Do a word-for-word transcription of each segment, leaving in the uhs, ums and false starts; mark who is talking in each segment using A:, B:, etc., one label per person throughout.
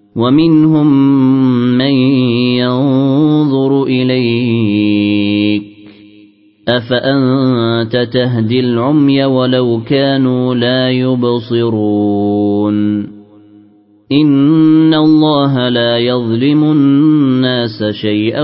A: ومنهم من ينظر إليك أفأنت تهدي العمي ولو كانوا لا يبصرون إن الله لا يظلم الناس شيئا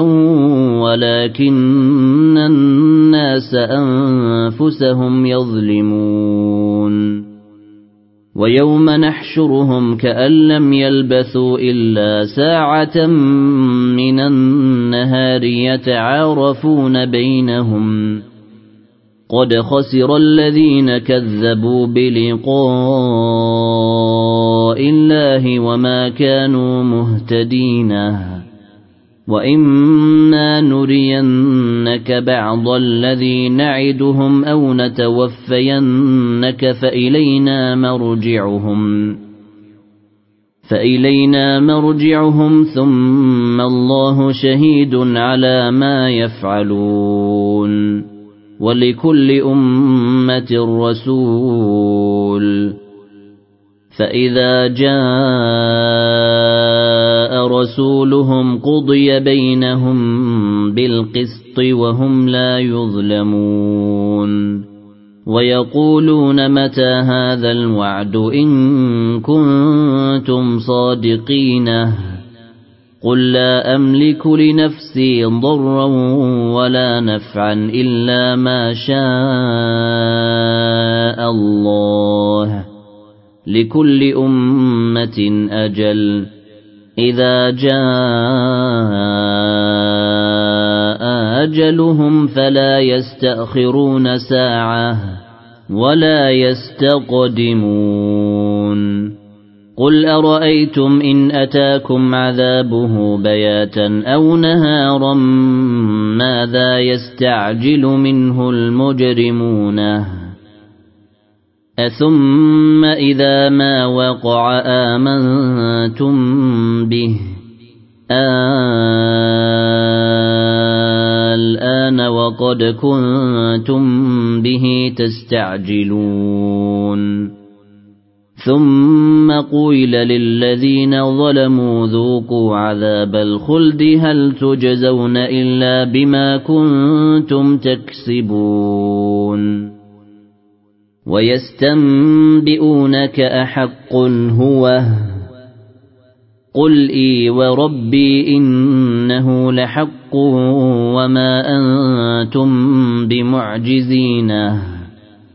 A: ولكن الناس أنفسهم يظلمون ويوم نحشرهم كأن لم يلبثوا إلا ساعة من النهار يتعارفون بينهم قد خسر الذين كذبوا بلقاء الله وما كانوا مهتدين وإما نرينك بعض الذي نعدهم أو نتوفينك فإلينا مرجعهم فإلينا مرجعهم ثم الله شهيد على ما يفعلون ولكل أمة رسول فإذا جاء رسولهم قضي بينهم بالقسط وهم لا يظلمون ويقولون متى هذا الوعد إن كنتم صادقين قل لا أملك لنفسي ضرا ولا نفعا إلا ما شاء الله لكل أمة أجل إذا جاء أجلهم فلا يستأخرون ساعة ولا يستقدمون قل أرأيتم إن أتاكم عذابه بياتا أو نهارا ماذا يستعجل منه المجرمون أثم إذا ما وقع آمنتم به الآن وقد كنتم به تستعجلون ثم قيل للذين ظلموا ذوقوا عذاب الخلد هل تجزون إلا بما كنتم تكسبون ويستنبئونك أحق هو قل إي وربي إنه لحق وما أنتم بمعجزين